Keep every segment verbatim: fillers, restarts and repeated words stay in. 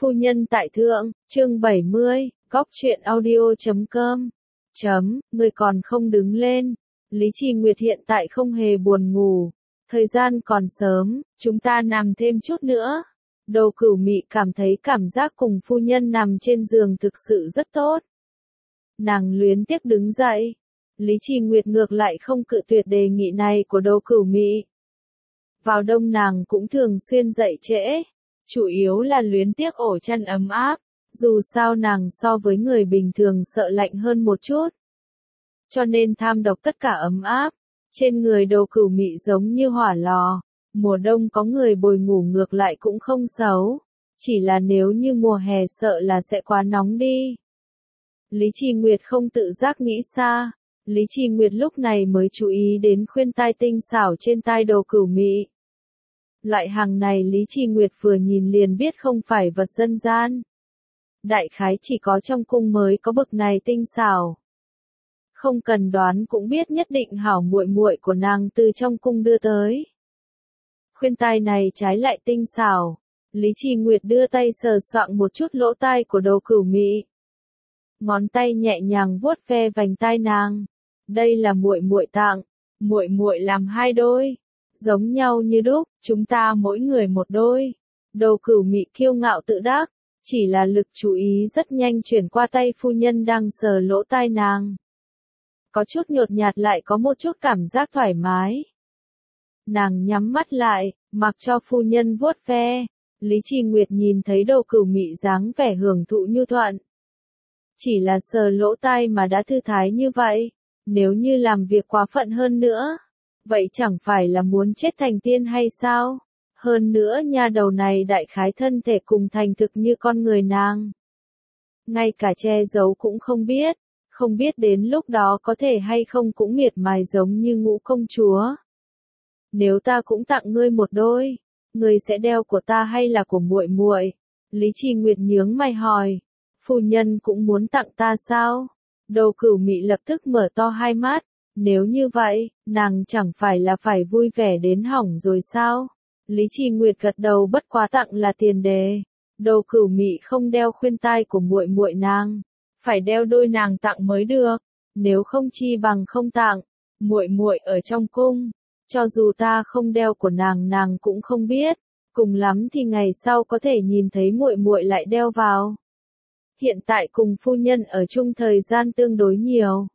Phu nhân tại thượng, chương bảy mươi, góc truyện audio chấm com. Chấm, người còn không đứng lên. Lý Trì Nguyệt hiện tại không hề buồn ngủ. Thời gian còn sớm, chúng ta nằm thêm chút nữa. Đầu Cửu Mị cảm thấy cảm giác cùng phu nhân nằm trên giường thực sự rất tốt. Nàng luyến tiếc đứng dậy. Lý Trì Nguyệt ngược lại không cự tuyệt đề nghị này của Đầu Cửu Mị. Vào đông nàng cũng thường xuyên dậy trễ. Chủ yếu là luyến tiếc ổ chăn ấm áp, dù sao nàng so với người bình thường sợ lạnh hơn một chút. Cho nên tham độc tất cả ấm áp, trên người Đầu Cửu Mị giống như hỏa lò, mùa đông có người bồi ngủ ngược lại cũng không xấu, chỉ là nếu như mùa hè sợ là sẽ quá nóng đi. Lý Trì Nguyệt không tự giác nghĩ xa, Lý Trì Nguyệt lúc này mới chú ý đến khuyên tai tinh xảo trên tai Đầu Cửu Mị. Loại hàng này Lý Trì Nguyệt vừa nhìn liền biết không phải vật dân gian. Đại khái chỉ có trong cung mới có bậc này tinh xảo. Không cần đoán cũng biết nhất định hảo muội muội của nàng từ trong cung đưa tới. Khuyên tai này trái lại tinh xảo. Lý Trì Nguyệt đưa tay sờ soạng một chút lỗ tai của Đầu Cửu Mị. Ngón tay nhẹ nhàng vuốt ve vành tai nàng. Đây là muội muội tặng, muội muội làm hai đôi. Giống nhau như đúc, chúng ta mỗi người một đôi. Đầu Cửu Mị kiêu ngạo tự đắc, chỉ là lực chú ý rất nhanh chuyển qua tay phu nhân đang sờ lỗ tai nàng. Có chút nhột nhạt lại có một chút cảm giác thoải mái. Nàng nhắm mắt lại, mặc cho phu nhân vuốt ve. Lý Trì Nguyệt nhìn thấy Đầu Cửu Mị dáng vẻ hưởng thụ nhu thuận. Chỉ là sờ lỗ tai mà đã thư thái như vậy, nếu như làm việc quá phận hơn nữa. Vậy chẳng phải là muốn chết thành tiên hay sao? Hơn nữa nha đầu này đại khái thân thể cùng thành thực như con người nàng. Ngay cả che giấu cũng không biết, không biết đến lúc đó có thể hay không cũng miệt mài giống như Ngũ công chúa. Nếu ta cũng tặng ngươi một đôi, ngươi sẽ đeo của ta hay là của muội muội? Lý Trì Nguyệt nhướng mày hỏi, phu nhân cũng muốn tặng ta sao? Đầu Cửu Mị lập tức mở to hai mắt. Nếu như vậy, nàng chẳng phải là phải vui vẻ đến hỏng rồi sao? Lý Trì Nguyệt gật đầu, bất quá tặng là tiền đề. Đầu Cửu Mị không đeo khuyên tai của muội muội nàng, phải đeo đôi nàng tặng mới được. Nếu không chi bằng không tặng. Muội muội ở trong cung, cho dù ta không đeo của nàng nàng cũng không biết, cùng lắm thì ngày sau có thể nhìn thấy muội muội lại đeo vào. Hiện tại cùng phu nhân ở chung thời gian tương đối nhiều,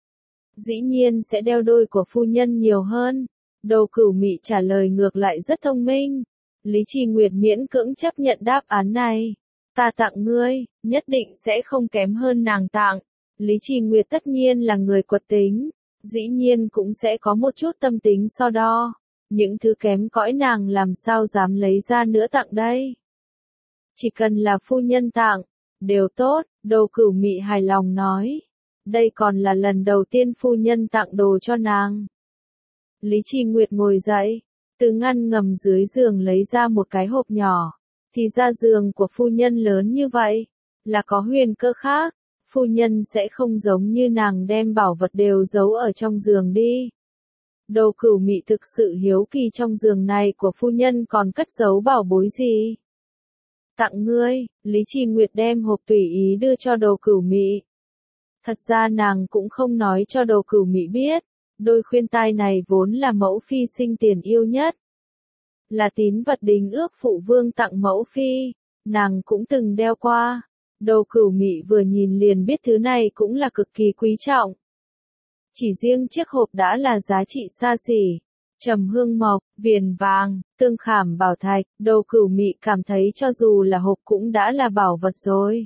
dĩ nhiên sẽ đeo đôi của phu nhân nhiều hơn. Đầu Cửu Mị trả lời ngược lại rất thông minh. Lý Trì Nguyệt miễn cưỡng chấp nhận đáp án này. Ta tặng ngươi, nhất định sẽ không kém hơn nàng tặng. Lý Trì Nguyệt tất nhiên là người quật tính, dĩ nhiên cũng sẽ có một chút tâm tính so đo. Những thứ kém cỏi nàng làm sao dám lấy ra nữa tặng đây. Chỉ cần là phu nhân tặng, đều tốt. Đầu Cửu Mị hài lòng nói. Đây còn là lần đầu tiên phu nhân tặng đồ cho nàng. Lý Trì Nguyệt ngồi dậy, từ ngăn ngầm dưới giường lấy ra một cái hộp nhỏ. Thì ra giường của phu nhân lớn như vậy, là có huyền cơ khác. Phu nhân sẽ không giống như nàng đem bảo vật đều giấu ở trong giường đi. Đầu Cửu Mị thực sự hiếu kỳ trong giường này của phu nhân còn cất giấu bảo bối gì. Tặng ngươi. Lý Trì Nguyệt đem hộp tùy ý đưa cho Đầu Cửu Mị. Thật ra nàng cũng không nói cho Đầu Cửu Mị biết, đôi khuyên tai này vốn là mẫu phi sinh tiền yêu nhất. Là tín vật đính ước phụ vương tặng mẫu phi, nàng cũng từng đeo qua. Đầu Cửu Mị vừa nhìn liền biết thứ này cũng là cực kỳ quý trọng. Chỉ riêng chiếc hộp đã là giá trị xa xỉ. Trầm hương mộc, viền vàng, tương khảm bảo thạch, Đầu Cửu Mị cảm thấy cho dù là hộp cũng đã là bảo vật rồi.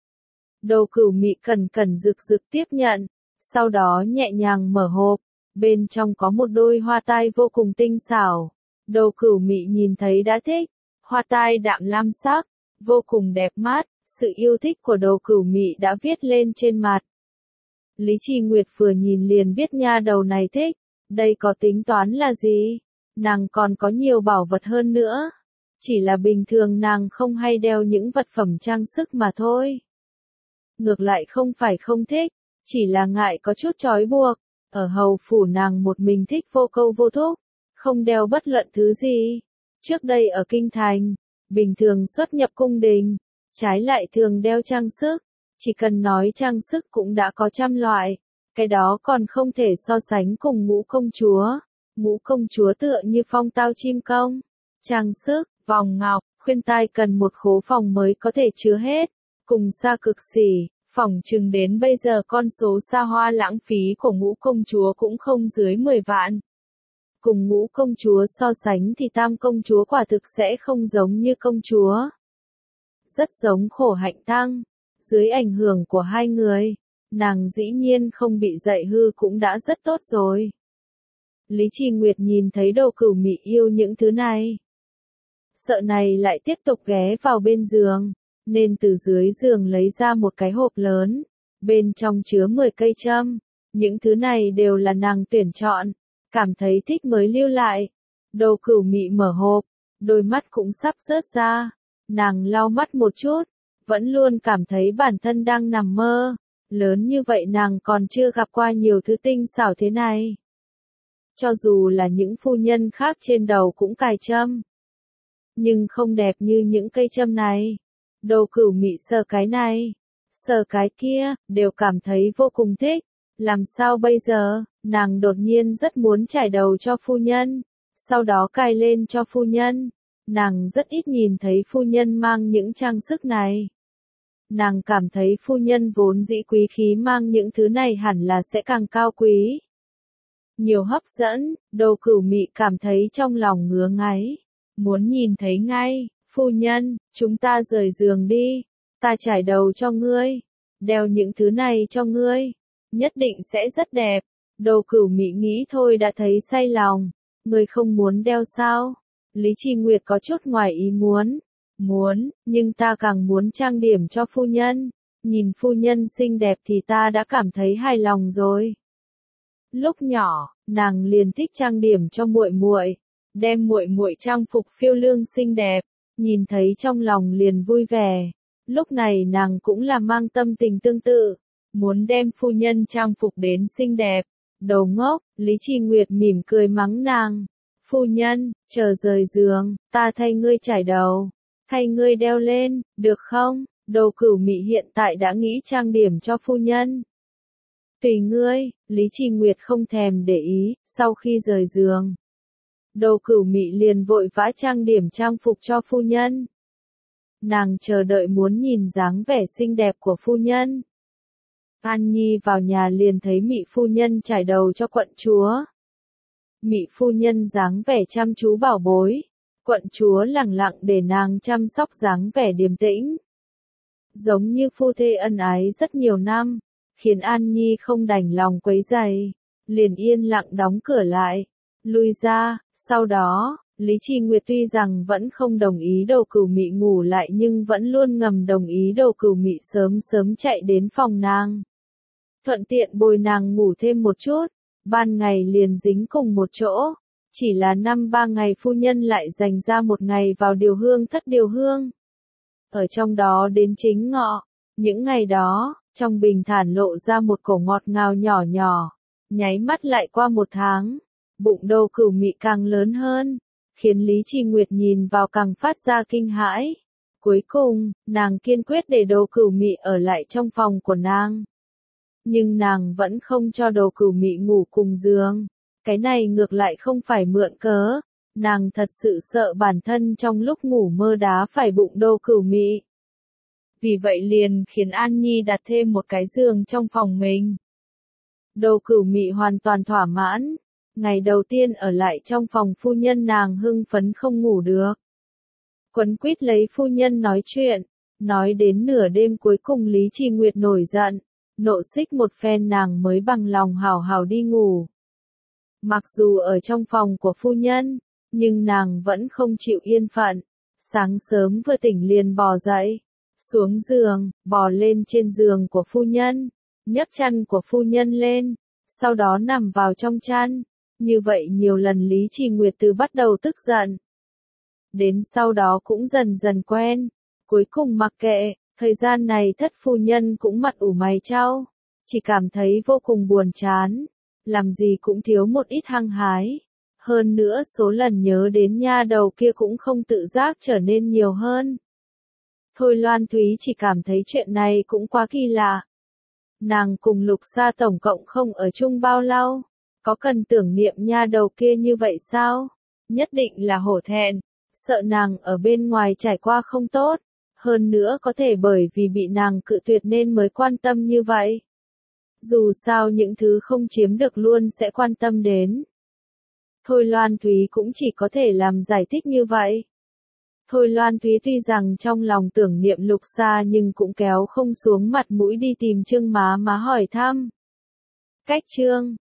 Đầu Cửu Mị cẩn cẩn rực rực tiếp nhận, sau đó nhẹ nhàng mở hộp, bên trong có một đôi hoa tai vô cùng tinh xảo. Đầu Cửu Mị nhìn thấy đã thích, hoa tai đạm lam sắc, vô cùng đẹp mắt, sự yêu thích của Đầu Cửu Mị đã viết lên trên mặt. Lý Trì Nguyệt vừa nhìn liền biết nha đầu này thích, đây có tính toán là gì? Nàng còn có nhiều bảo vật hơn nữa, chỉ là bình thường nàng không hay đeo những vật phẩm trang sức mà thôi. Ngược lại không phải không thích, chỉ là ngại có chút trói buộc. Ở hầu phủ nàng một mình thích vô câu vô thúc, không đeo bất luận thứ gì. Trước đây ở kinh thành, bình thường xuất nhập cung đình, trái lại thường đeo trang sức. Chỉ cần nói trang sức cũng đã có trăm loại, cái đó còn không thể so sánh cùng ngũ công chúa. Ngũ công chúa tựa như phong tao chim công, trang sức, vòng ngọc, khuyên tai cần một khố phòng mới có thể chứa hết, cùng xa cực xỉ, phỏng chừng đến bây giờ con số xa hoa lãng phí của ngũ công chúa cũng không dưới mười vạn. Cùng ngũ công chúa so sánh thì tam công chúa quả thực sẽ không giống như công chúa. Rất giống Khổ Hạnh Tăng. Dưới ảnh hưởng của hai người, nàng dĩ nhiên không bị dạy hư cũng đã rất tốt rồi. Lý Trì Nguyệt nhìn thấy Đồ Cửu Mị yêu những thứ này. Sợ này lại tiếp tục ghé vào bên giường, nên từ dưới giường lấy ra một cái hộp lớn, bên trong chứa mười cây châm. Những thứ này đều là nàng tuyển chọn, cảm thấy thích mới lưu lại. Đồ Cửu Mị mở hộp, đôi mắt cũng sắp rớt ra, nàng lau mắt một chút, vẫn luôn cảm thấy bản thân đang nằm mơ. Lớn như vậy nàng còn chưa gặp qua nhiều thứ tinh xảo thế này. Cho dù là những phu nhân khác trên đầu cũng cài châm, nhưng không đẹp như những cây châm này. Đồ Cửu Mị sờ cái này, sờ cái kia, đều cảm thấy vô cùng thích. Làm sao bây giờ, nàng đột nhiên rất muốn trải đầu cho phu nhân, sau đó cài lên cho phu nhân. Nàng rất ít nhìn thấy phu nhân mang những trang sức này. Nàng cảm thấy phu nhân vốn dĩ quý khí mang những thứ này hẳn là sẽ càng cao quý. Nhiều hấp dẫn, Đồ Cửu Mị cảm thấy trong lòng ngứa ngáy. Muốn nhìn thấy ngay, phu nhân, chúng ta rời giường đi, ta trải đầu cho ngươi, đeo những thứ này cho ngươi, nhất định sẽ rất đẹp. Đồ Cửu Mị nghĩ thôi đã thấy say lòng, ngươi không muốn đeo sao? Lý Trì Nguyệt có chút ngoài ý muốn. Muốn, nhưng ta càng muốn trang điểm cho phu nhân. Nhìn phu nhân xinh đẹp thì ta đã cảm thấy hài lòng rồi. Lúc nhỏ, nàng liền thích trang điểm cho muội muội, đem muội muội trang phục phiêu lương xinh đẹp, nhìn thấy trong lòng liền vui vẻ. Lúc này nàng cũng là mang tâm tình tương tự, muốn đem phu nhân trang phục đến xinh đẹp. Đồ ngốc, Lý Trì Nguyệt mỉm cười mắng nàng. Phu nhân, chờ rời giường, ta thay ngươi trải đầu, thay ngươi đeo lên, được không? Đồ Cửu Mị hiện tại đã nghĩ trang điểm cho phu nhân. Tùy ngươi, Lý Trì Nguyệt không thèm để ý. Sau khi rời giường, Đồ Cửu Mị liền vội vã trang điểm trang phục cho phu nhân. Nàng chờ đợi muốn nhìn dáng vẻ xinh đẹp của phu nhân. An Nhi vào nhà liền thấy Mị phu nhân trải đầu cho quận chúa. Mị phu nhân dáng vẻ chăm chú bảo bối, quận chúa lẳng lặng để nàng chăm sóc dáng vẻ điềm tĩnh. Giống như phu thê ân ái rất nhiều năm, khiến An Nhi không đành lòng quấy rầy, liền yên lặng đóng cửa lại, lui ra. Sau đó, Lý Trì Nguyệt tuy rằng vẫn không đồng ý Đồ Cửu Mị ngủ lại nhưng vẫn luôn ngầm đồng ý Đồ Cửu Mị sớm sớm chạy đến phòng nàng, thuận tiện bồi nàng ngủ thêm một chút. Ban ngày liền dính cùng một chỗ, chỉ là năm ba ngày phu nhân lại dành ra một ngày vào điều hương thất điều hương. Ở trong đó đến chính ngọ, những ngày đó, trong bình thản lộ ra một cổ ngọt ngào nhỏ nhỏ, nháy mắt lại qua một tháng, bụng Đồ Cửu Mị càng lớn hơn, khiến Lý Trì Nguyệt nhìn vào càng phát ra kinh hãi. Cuối cùng, nàng kiên quyết để Đồ Cửu Mị ở lại trong phòng của nàng. Nhưng nàng vẫn không cho Đồ Cửu Mị ngủ cùng giường. Cái này ngược lại không phải mượn cớ. Nàng thật sự sợ bản thân trong lúc ngủ mơ đá phải bụng Đồ Cửu Mị. Vì vậy liền khiến An Nhi đặt thêm một cái giường trong phòng mình. Đồ Cửu Mị hoàn toàn thỏa mãn. Ngày đầu tiên ở lại trong phòng phu nhân nàng hưng phấn không ngủ được. Quấn quýt lấy phu nhân nói chuyện. Nói đến nửa đêm cuối cùng Lý Trì Nguyệt nổi giận. Nộ xích một phen nàng mới bằng lòng hào hào đi ngủ. Mặc dù ở trong phòng của phu nhân, nhưng nàng vẫn không chịu yên phận. Sáng sớm vừa tỉnh liền bò dậy, xuống giường, bò lên trên giường của phu nhân, nhấc chăn của phu nhân lên, sau đó nằm vào trong chăn. Như vậy nhiều lần Lý Trì Nguyệt từ bắt đầu tức giận, đến sau đó cũng dần dần quen, cuối cùng mặc kệ. Thời gian này thất phu nhân cũng mặt ủ mày chau, chỉ cảm thấy vô cùng buồn chán, làm gì cũng thiếu một ít hăng hái. Hơn nữa số lần nhớ đến nha đầu kia cũng không tự giác trở nên nhiều hơn. Thôi Loan Thúy chỉ cảm thấy chuyện này cũng quá kỳ lạ. Nàng cùng Lục Sa tổng cộng không ở chung bao lâu, có cần tưởng niệm nha đầu kia như vậy sao? Nhất định là hổ thẹn, sợ nàng ở bên ngoài trải qua không tốt, hơn nữa có thể bởi vì bị nàng cự tuyệt nên mới quan tâm như vậy. Dù sao những thứ không chiếm được luôn sẽ quan tâm đến. Thôi Loan Thúy cũng chỉ có thể làm giải thích như vậy. Thôi Loan Thúy tuy rằng trong lòng tưởng niệm Lục Sa nhưng cũng kéo không xuống mặt mũi đi tìm Trương Má Má hỏi thăm. Cách Trương